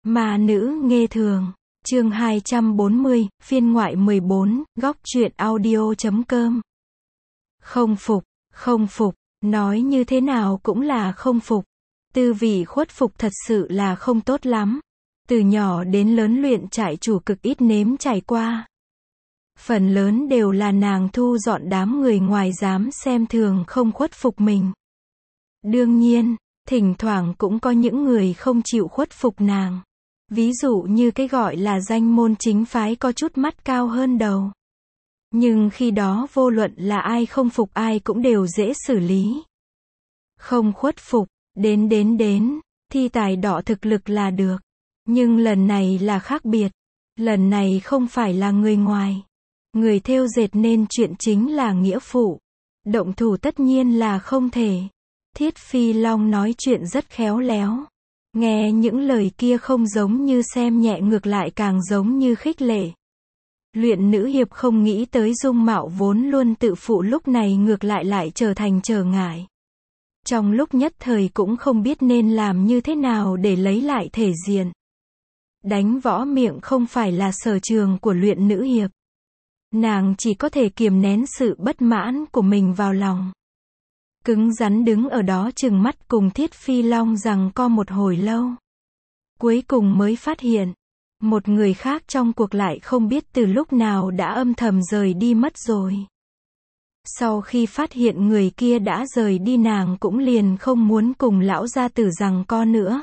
Ma nữ nghê thường. Chương 240, phiên ngoại 14, góc truyện audio.com. Không phục, nói như thế nào cũng là không phục. Tư vị khuất phục thật sự là không tốt lắm. Từ nhỏ đến lớn luyện trại chủ cực ít nếm trải qua. Phần lớn đều là nàng thu dọn đám người ngoài dám xem thường không khuất phục mình. Đương nhiên, thỉnh thoảng cũng có những người không chịu khuất phục nàng. Ví dụ như cái gọi là danh môn chính phái có chút mắt cao hơn đầu. Nhưng khi đó vô luận là ai không phục ai cũng đều dễ xử lý. Không khuất phục, đến, thi tài đọ thực lực là được. Nhưng lần này là khác biệt. Lần này không phải là người ngoài. Người thêu dệt nên chuyện chính là nghĩa phụ. Động thủ tất nhiên là không thể. Thiết Phi Long nói chuyện rất khéo léo. Nghe những lời kia không giống như xem nhẹ ngược lại càng giống như khích lệ. Luyện nữ hiệp không nghĩ tới dung mạo vốn luôn tự phụ lúc này ngược lại trở thành trở ngại. Trong lúc nhất thời cũng không biết nên làm như thế nào để lấy lại thể diện. Đánh võ miệng không phải là sở trường của luyện nữ hiệp. Nàng chỉ có thể kiềm nén sự bất mãn của mình vào lòng. Cứng rắn đứng ở đó trừng mắt cùng Thiết Phi Long giằng co một hồi lâu. Cuối cùng mới phát hiện, một người khác trong cuộc lại không biết từ lúc nào đã âm thầm rời đi mất rồi. Sau khi phát hiện người kia đã rời đi nàng cũng liền không muốn cùng lão gia tử giằng co nữa.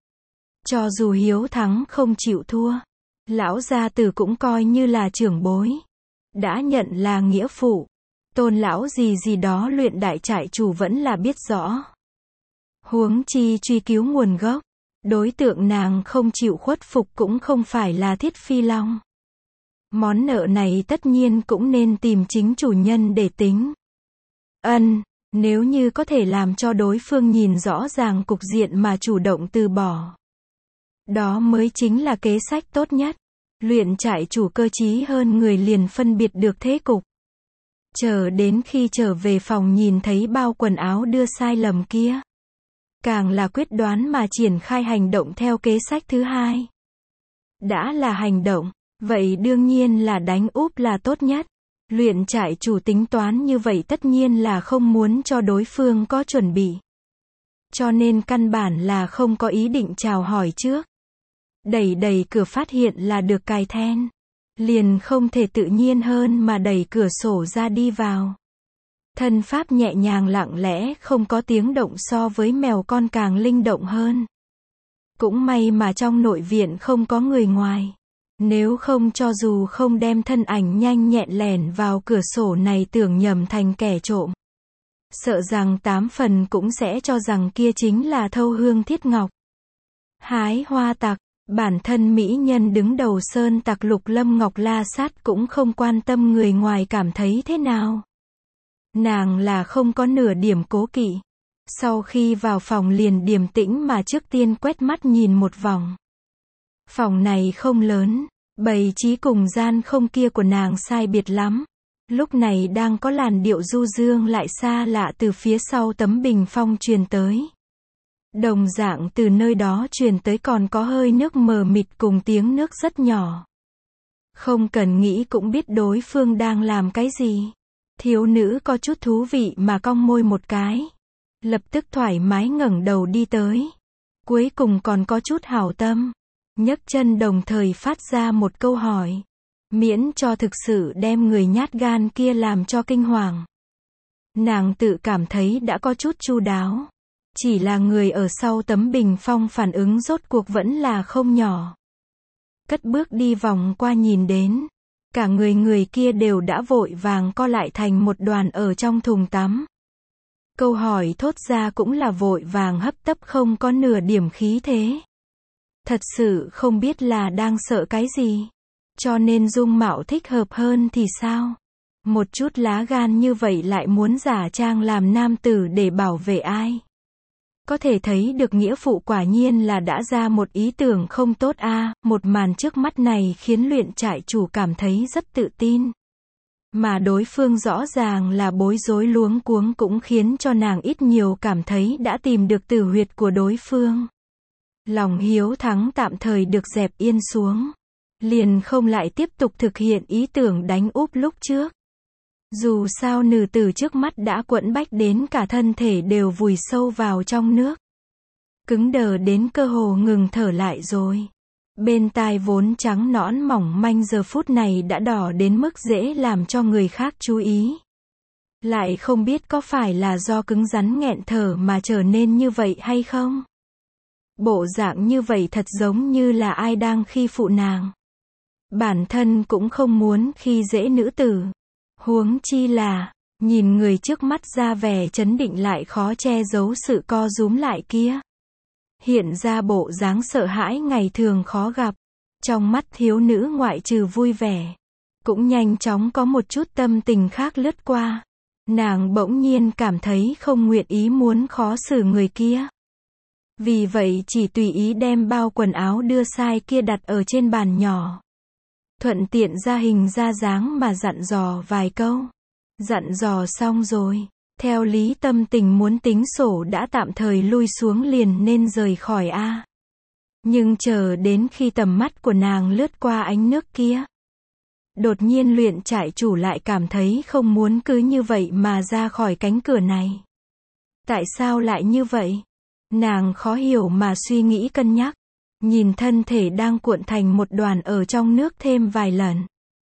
Cho dù hiếu thắng không chịu thua, lão gia tử cũng coi như là trưởng bối. Đã nhận là nghĩa phụ. Tôn lão gì đó luyện đại trại chủ vẫn là biết rõ. Huống chi truy cứu nguồn gốc. Đối tượng nàng không chịu khuất phục cũng không phải là Thiết Phi Long. Món nợ này tất nhiên cũng nên tìm chính chủ nhân để tính. Nếu như có thể làm cho đối phương nhìn rõ ràng cục diện mà chủ động từ bỏ. Đó mới chính là kế sách tốt nhất. Luyện trại chủ cơ trí hơn người liền phân biệt được thế cục. Chờ đến khi trở về phòng nhìn thấy bao quần áo đưa sai lầm kia. Càng là quyết đoán mà triển khai hành động theo kế sách thứ hai. Đã là hành động, vậy đương nhiên là đánh úp là tốt nhất. Luyện trại chủ tính toán như vậy tất nhiên là không muốn cho đối phương có chuẩn bị. Cho nên căn bản là không có ý định chào hỏi trước. Đẩy cửa phát hiện là được cài then. Liền không thể tự nhiên hơn mà đẩy cửa sổ ra đi vào. Thân pháp nhẹ nhàng lặng lẽ không có tiếng động so với mèo con càng linh động hơn. Cũng may mà trong nội viện không có người ngoài. Nếu không cho dù không đem thân ảnh nhanh nhẹn lẻn vào cửa sổ này tưởng nhầm thành kẻ trộm. Sợ rằng 8 phần cũng sẽ cho rằng kia chính là Thâu Hương Thiết Ngọc. Hái hoa tặc. Bản thân mỹ nhân đứng đầu sơn tặc Lục Lâm Ngọc La Sát cũng không quan tâm người ngoài cảm thấy thế nào. Nàng là không có nửa điểm cố kỵ. Sau khi vào phòng liền điềm tĩnh mà trước tiên quét mắt nhìn một vòng. Phòng này không lớn, bày trí cùng gian không kia của nàng sai biệt lắm. Lúc này đang có làn điệu du dương lại xa lạ từ phía sau tấm bình phong truyền tới. Đồng dạng từ nơi đó truyền tới còn có hơi nước mờ mịt cùng tiếng nước rất nhỏ. Không cần nghĩ cũng biết đối phương đang làm cái gì. Thiếu nữ có chút thú vị mà cong môi một cái. Lập tức thoải mái ngẩng đầu đi tới. Cuối cùng còn có chút hảo tâm. Nhấc chân đồng thời phát ra một câu hỏi. Miễn cho thực sự đem người nhát gan kia làm cho kinh hoàng. Nàng tự cảm thấy đã có chút chu đáo. Chỉ là người ở sau tấm bình phong phản ứng rốt cuộc vẫn là không nhỏ. Cất bước đi vòng qua nhìn đến. Cả người kia đều đã vội vàng co lại thành một đoàn ở trong thùng tắm. Câu hỏi thốt ra cũng là vội vàng hấp tấp không có nửa điểm khí thế. Thật sự không biết là đang sợ cái gì. Cho nên dung mạo thích hợp hơn thì sao? Một chút lá gan như vậy lại muốn giả trang làm nam tử để bảo vệ ai? Có thể thấy được nghĩa phụ quả nhiên là đã ra một ý tưởng không tốt a. Một màn trước mắt này khiến luyện trại chủ cảm thấy rất tự tin. Mà đối phương rõ ràng là bối rối luống cuống cũng khiến cho nàng ít nhiều cảm thấy đã tìm được tử huyệt của đối phương. Lòng hiếu thắng tạm thời được dẹp yên xuống. Liền không lại tiếp tục thực hiện ý tưởng đánh úp lúc trước. Dù sao nữ tử trước mắt đã quẫn bách đến cả thân thể đều vùi sâu vào trong nước. Cứng đờ đến cơ hồ ngừng thở lại rồi. Bên tai vốn trắng nõn mỏng manh giờ phút này đã đỏ đến mức dễ làm cho người khác chú ý. Lại không biết có phải là do cứng rắn nghẹn thở mà trở nên như vậy hay không? Bộ dạng như vậy thật giống như là ai đang khi phụ nàng. Bản thân cũng không muốn khi dễ nữ tử. Huống chi là, nhìn người trước mắt ra vẻ trấn định lại khó che giấu sự co rúm lại kia. Hiện ra bộ dáng sợ hãi ngày thường khó gặp. Trong mắt thiếu nữ ngoại trừ vui vẻ, cũng nhanh chóng có một chút tâm tình khác lướt qua. Nàng bỗng nhiên cảm thấy không nguyện ý muốn khó xử người kia. Vì vậy chỉ tùy ý đem bao quần áo đưa sai kia đặt ở trên bàn nhỏ. Thuận tiện ra hình ra dáng mà dặn dò vài câu. Dặn dò xong rồi, theo lý tâm tình muốn tính sổ đã tạm thời lui xuống liền nên rời khỏi a. Nhưng chờ đến khi tầm mắt của nàng lướt qua ánh nước kia, đột nhiên luyện trại chủ lại cảm thấy không muốn cứ như vậy mà ra khỏi cánh cửa này. Tại sao lại như vậy? Nàng khó hiểu mà suy nghĩ cân nhắc. Nhìn thân thể đang cuộn thành một đoàn ở trong nước thêm vài lần.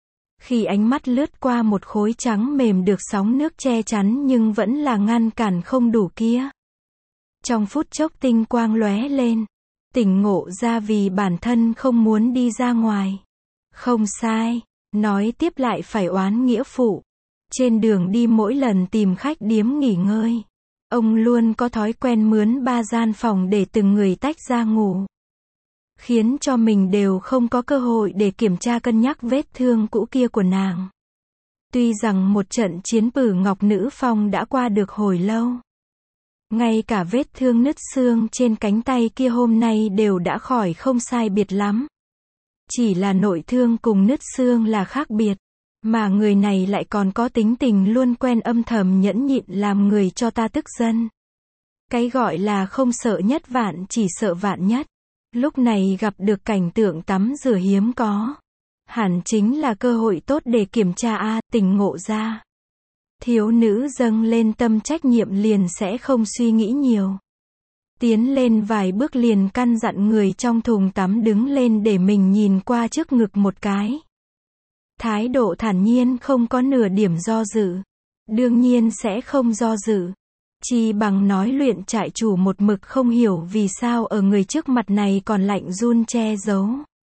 Khi ánh mắt lướt qua một khối trắng mềm được sóng nước che chắn nhưng vẫn là ngăn cản không đủ kia. Trong phút chốc tinh quang lóe lên. Tỉnh ngộ ra vì bản thân không muốn đi ra ngoài. Không sai. Nói tiếp lại phải oán nghĩa phụ. Trên đường đi mỗi lần tìm khách điếm nghỉ ngơi, ông luôn có thói quen mướn 3 gian phòng để từng người tách ra ngủ. Khiến cho mình đều không có cơ hội để kiểm tra cân nhắc vết thương cũ kia của nàng. Tuy rằng một trận chiến Bử Ngọc Nữ Phong đã qua được hồi lâu. Ngay cả vết thương nứt xương trên cánh tay kia hôm nay đều đã khỏi không sai biệt lắm. Chỉ là nội thương cùng nứt xương là khác biệt. Mà người này lại còn có tính tình luôn quen âm thầm nhẫn nhịn làm người cho ta tức giận. Cái gọi là không sợ nhất vạn chỉ sợ vạn nhất. Lúc này gặp được cảnh tượng tắm rửa hiếm có. Hẳn chính là cơ hội tốt để kiểm tra tỉnh ngộ ra. Thiếu nữ dâng lên tâm trách nhiệm liền sẽ không suy nghĩ nhiều. Tiến lên vài bước liền căn dặn người trong thùng tắm đứng lên để mình nhìn qua trước ngực một cái. Thái độ thản nhiên không có nửa điểm do dự. Đương nhiên sẽ không do dự. Chi bằng nói luyện trại chủ một mực không hiểu vì sao ở người trước mặt này còn lạnh run che giấu.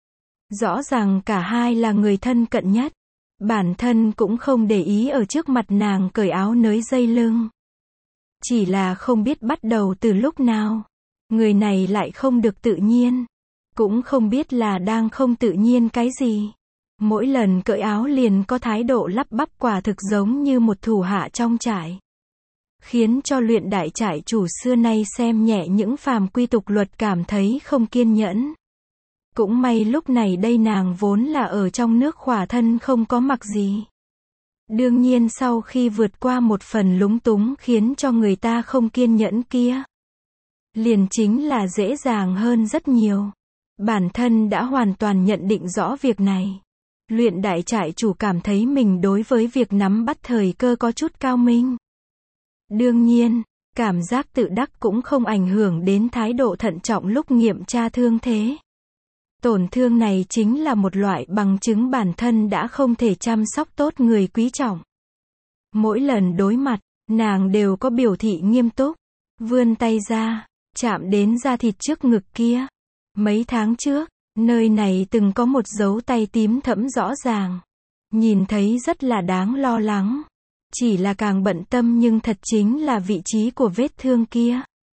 Rõ ràng cả hai là người thân cận nhất. Bản thân cũng không để ý ở trước mặt nàng cởi áo nới dây lưng. Chỉ là không biết bắt đầu từ lúc nào. Người này lại không được tự nhiên. Cũng không biết là đang không tự nhiên cái gì. Mỗi lần cởi áo liền có thái độ lắp bắp quả thực giống như một thủ hạ trong trại. Khiến cho luyện đại trại chủ xưa nay xem nhẹ những phàm quy tục luật cảm thấy không kiên nhẫn. Cũng may lúc này đây nàng vốn là ở trong nước khỏa thân không có mặc gì. Đương nhiên sau khi vượt qua một phần lúng túng khiến cho người ta không kiên nhẫn kia, liền chính là dễ dàng hơn rất nhiều. Bản thân đã hoàn toàn nhận định rõ việc này. Luyện đại trại chủ cảm thấy mình đối với việc nắm bắt thời cơ có chút cao minh. Đương nhiên, cảm giác tự đắc cũng không ảnh hưởng đến thái độ thận trọng lúc nghiệm tra thương thế. Tổn thương này chính là một loại bằng chứng bản thân đã không thể chăm sóc tốt người quý trọng. Mỗi lần đối mặt, nàng đều có biểu thị nghiêm túc, vươn tay ra, chạm đến da thịt trước ngực kia. Mấy tháng trước, nơi này từng có một dấu tay tím thẫm rõ ràng. Nhìn thấy rất là đáng lo lắng. Chỉ là càng bận tâm nhưng thật chính là vị trí của vết thương kia.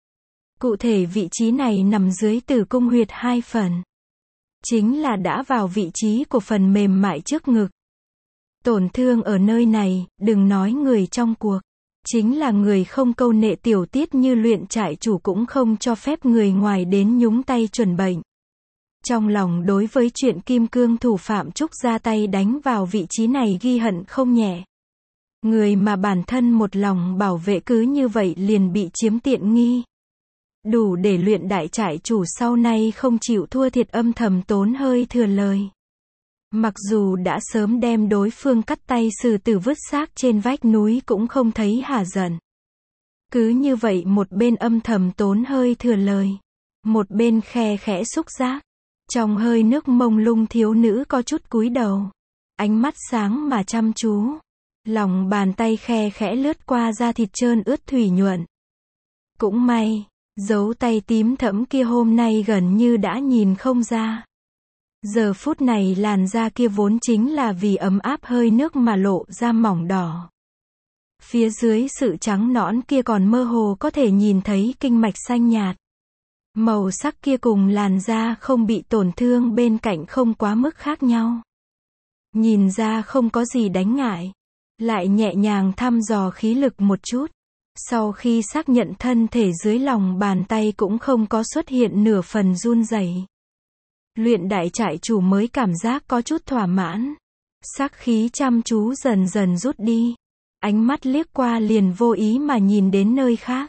Cụ thể vị trí này nằm dưới tử cung huyệt 2 phần. Chính là đã vào vị trí của phần mềm mại trước ngực. Tổn thương ở nơi này, đừng nói người trong cuộc. Chính là người không câu nệ tiểu tiết như luyện trại chủ cũng không cho phép người ngoài đến nhúng tay chuẩn bệnh. Trong lòng đối với chuyện kim cương thủ phạm Trúc ra tay đánh vào vị trí này ghi hận không nhẹ. Người mà bản thân một lòng bảo vệ cứ như vậy liền bị chiếm tiện nghi. đủ để luyện đại trại chủ sau này không chịu thua thiệt âm thầm tốn hơi thừa lời. Mặc dù đã sớm đem đối phương cắt tay xử tử vứt xác trên vách núi cũng không thấy hả giận. Cứ như vậy một bên âm thầm tốn hơi thừa lời, một bên khe khẽ xúc giác. Trong hơi nước mông lung thiếu nữ có chút cúi đầu, ánh mắt sáng mà chăm chú. Lòng bàn tay khe khẽ lướt qua da thịt trơn ướt thủy nhuận. Cũng may, dấu tay tím thẫm kia hôm nay gần như đã nhìn không ra. Giờ phút này làn da kia vốn chính là vì ấm áp hơi nước mà lộ ra mỏng đỏ. Phía dưới sự trắng nõn kia còn mơ hồ có thể nhìn thấy kinh mạch xanh nhạt. Màu sắc kia cùng làn da không bị tổn thương bên cạnh không quá mức khác nhau. Nhìn ra không có gì đánh ngại. Lại nhẹ nhàng thăm dò khí lực một chút. Sau khi xác nhận thân thể dưới lòng bàn tay cũng không có xuất hiện nửa phần run rẩy. Luyện đại trại chủ mới cảm giác có chút thỏa mãn. Sắc khí chăm chú dần dần rút đi. Ánh mắt liếc qua liền vô ý mà nhìn đến nơi khác.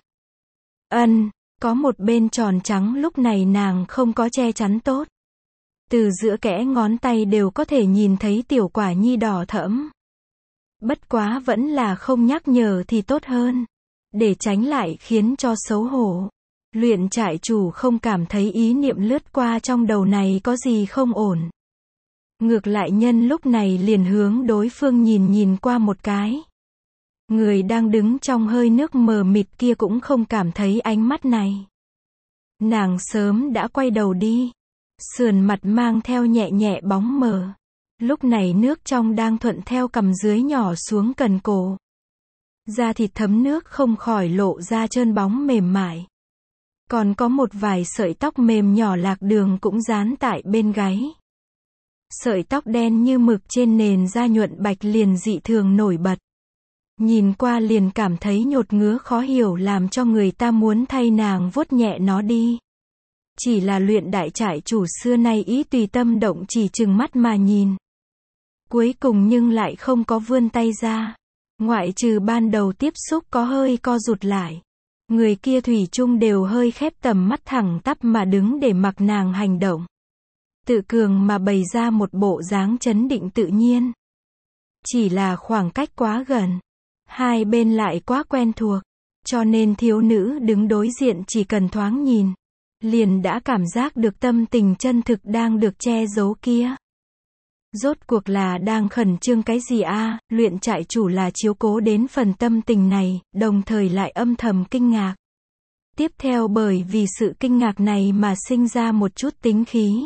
Có một bên tròn trắng lúc này nàng không có che chắn tốt. Từ giữa kẽ ngón tay đều có thể nhìn thấy tiểu quả nhi đỏ thẫm. Bất quá vẫn là không nhắc nhở thì tốt hơn. Để tránh lại khiến cho xấu hổ. Luyện trại chủ không cảm thấy ý niệm lướt qua trong đầu này có gì không ổn. Ngược lại nhân lúc này liền hướng đối phương nhìn qua một cái. Người đang đứng trong hơi nước mờ mịt kia cũng không cảm thấy ánh mắt này. Nàng sớm đã quay đầu đi. Sườn mặt mang theo nhẹ nhẹ bóng mờ. Lúc này nước trong đang thuận theo cằm dưới nhỏ xuống cần cổ. Da thịt thấm nước không khỏi lộ ra trơn bóng mềm mại. Còn có một vài sợi tóc mềm nhỏ lạc đường cũng dán tại bên gáy. Sợi tóc đen như mực trên nền da nhuận bạch liền dị thường nổi bật. Nhìn qua liền cảm thấy nhột ngứa khó hiểu làm cho người ta muốn thay nàng vuốt nhẹ nó đi. Chỉ là luyện đại trại chủ xưa nay ý tùy tâm động chỉ chừng mắt mà nhìn. Cuối cùng nhưng lại không có vươn tay ra. Ngoại trừ ban đầu tiếp xúc có hơi co rụt lại. Người kia thủy chung đều hơi khép tầm mắt thẳng tắp mà đứng để mặc nàng hành động. Tự cường mà bày ra một bộ dáng trấn định tự nhiên. Chỉ là khoảng cách quá gần. Hai bên lại quá quen thuộc. Cho nên thiếu nữ đứng đối diện chỉ cần thoáng nhìn. Liền đã cảm giác được tâm tình chân thực đang được che giấu kia. Rốt cuộc là đang khẩn trương cái gì a? Luyện trại chủ là chiếu cố đến phần tâm tình này, đồng thời lại âm thầm kinh ngạc. Tiếp theo bởi vì sự kinh ngạc này mà sinh ra một chút tính khí.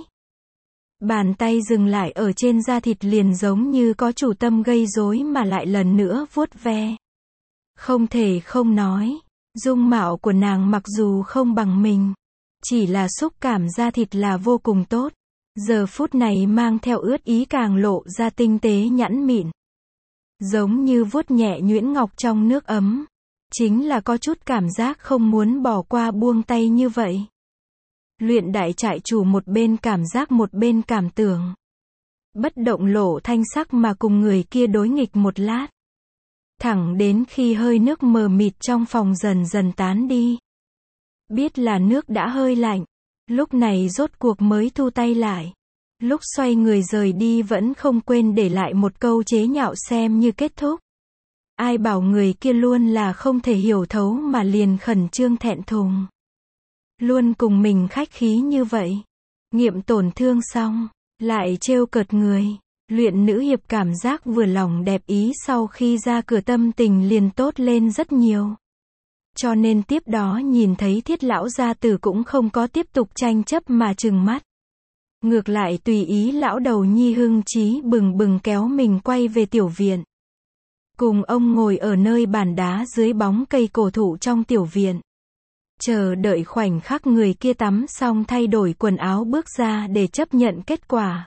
Bàn tay dừng lại ở trên da thịt liền giống như có chủ tâm gây rối mà lại lần nữa vuốt ve. Không thể không nói, dung mạo của nàng mặc dù không bằng mình, chỉ là xúc cảm da thịt là vô cùng tốt. Giờ phút này mang theo ướt ý càng lộ ra tinh tế nhẵn mịn. Giống như vuốt nhẹ nhuyễn ngọc trong nước ấm. Chính là có chút cảm giác không muốn bỏ qua buông tay như vậy. Luyện đại trại chủ một bên cảm giác một bên cảm tưởng. Bất động lộ thanh sắc mà cùng người kia đối nghịch một lát. Thẳng đến khi hơi nước mờ mịt trong phòng dần dần tán đi. Biết là nước đã hơi lạnh. Lúc này rốt cuộc mới thu tay lại. Lúc xoay người rời đi vẫn không quên để lại một câu chế nhạo xem như kết thúc. Ai bảo người kia luôn là không thể hiểu thấu mà liền khẩn trương thẹn thùng. Luôn cùng mình khách khí như vậy. Nghiệm tổn thương xong, lại trêu cợt người. Luyện nữ hiệp cảm giác vừa lòng đẹp ý sau khi ra cửa tâm tình liền tốt lên rất nhiều. Cho nên tiếp đó nhìn thấy Thiết lão gia tử cũng không có tiếp tục tranh chấp mà trừng mắt. Ngược lại tùy ý lão đầu nhi hưng trí bừng bừng kéo mình quay về tiểu viện. Cùng ông ngồi ở nơi bàn đá dưới bóng cây cổ thụ trong tiểu viện. Chờ đợi khoảnh khắc người kia tắm xong thay đổi quần áo bước ra để chấp nhận kết quả.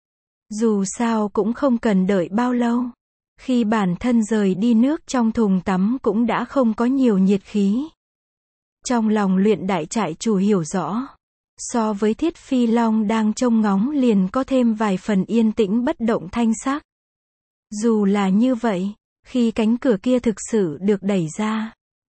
Dù sao cũng không cần đợi bao lâu. Khi bản thân rời đi nước trong thùng tắm cũng đã không có nhiều nhiệt khí. Trong lòng luyện đại trại chủ hiểu rõ. So với Thiết Phi Long đang trông ngóng liền có thêm vài phần yên tĩnh bất động thanh sắc. Dù là như vậy, khi cánh cửa kia thực sự được đẩy ra,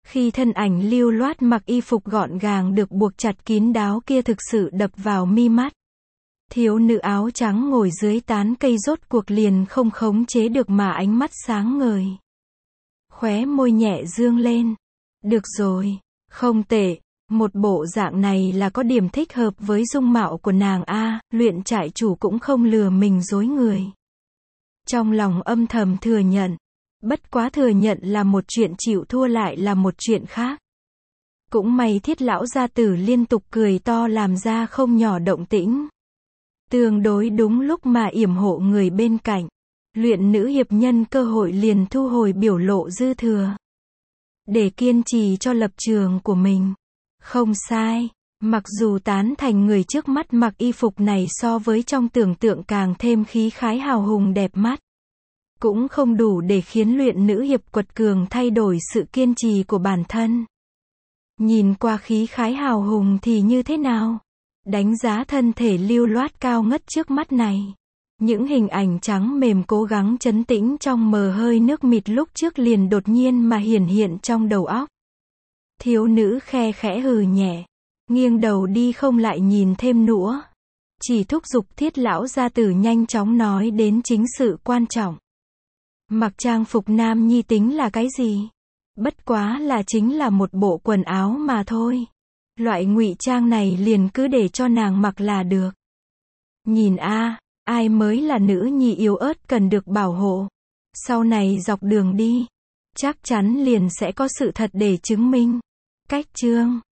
Khi thân ảnh lưu loát mặc y phục gọn gàng được buộc chặt kín đáo kia thực sự đập vào mi mắt. Thiếu nữ áo trắng ngồi dưới tán cây rốt cuộc liền không khống chế được mà ánh mắt sáng ngời. Khóe môi nhẹ dương lên. Được rồi, không tệ, một bộ dạng này là có điểm thích hợp với dung mạo của nàng a, luyện trại chủ cũng không lừa mình dối người. Trong lòng âm thầm thừa nhận. Bất quá thừa nhận là một chuyện, chịu thua lại là một chuyện khác. Cũng may Thiết lão gia tử liên tục cười to làm ra không nhỏ động tĩnh. Tương đối đúng lúc mà yểm hộ người bên cạnh. Luyện nữ hiệp nhân cơ hội liền thu hồi biểu lộ dư thừa. Để kiên trì cho lập trường của mình. Không sai, mặc dù tán thành người trước mắt mặc y phục này so với trong tưởng tượng càng thêm khí khái hào hùng đẹp mắt. Cũng không đủ để khiến luyện nữ hiệp quật cường thay đổi sự kiên trì của bản thân. Nhìn qua khí khái hào hùng thì như thế nào? Đánh giá thân thể lưu loát cao ngất trước mắt này. Những hình ảnh trắng mềm cố gắng trấn tĩnh trong mờ hơi nước mịt lúc trước liền đột nhiên mà hiển hiện trong đầu óc. Thiếu nữ khe khẽ hừ nhẹ, nghiêng đầu đi không lại nhìn thêm nữa. Chỉ thúc giục Thiết lão gia tử nhanh chóng nói đến chính sự quan trọng. Mặc trang phục nam nhi tính là cái gì? Bất quá là chính là một bộ quần áo mà thôi. Loại ngụy trang này liền cứ để cho nàng mặc là được. Nhìn a, ai mới là nữ nhi yếu ớt cần được bảo hộ. Sau này dọc đường đi, chắc chắn liền sẽ có sự thật để chứng minh. Cách chương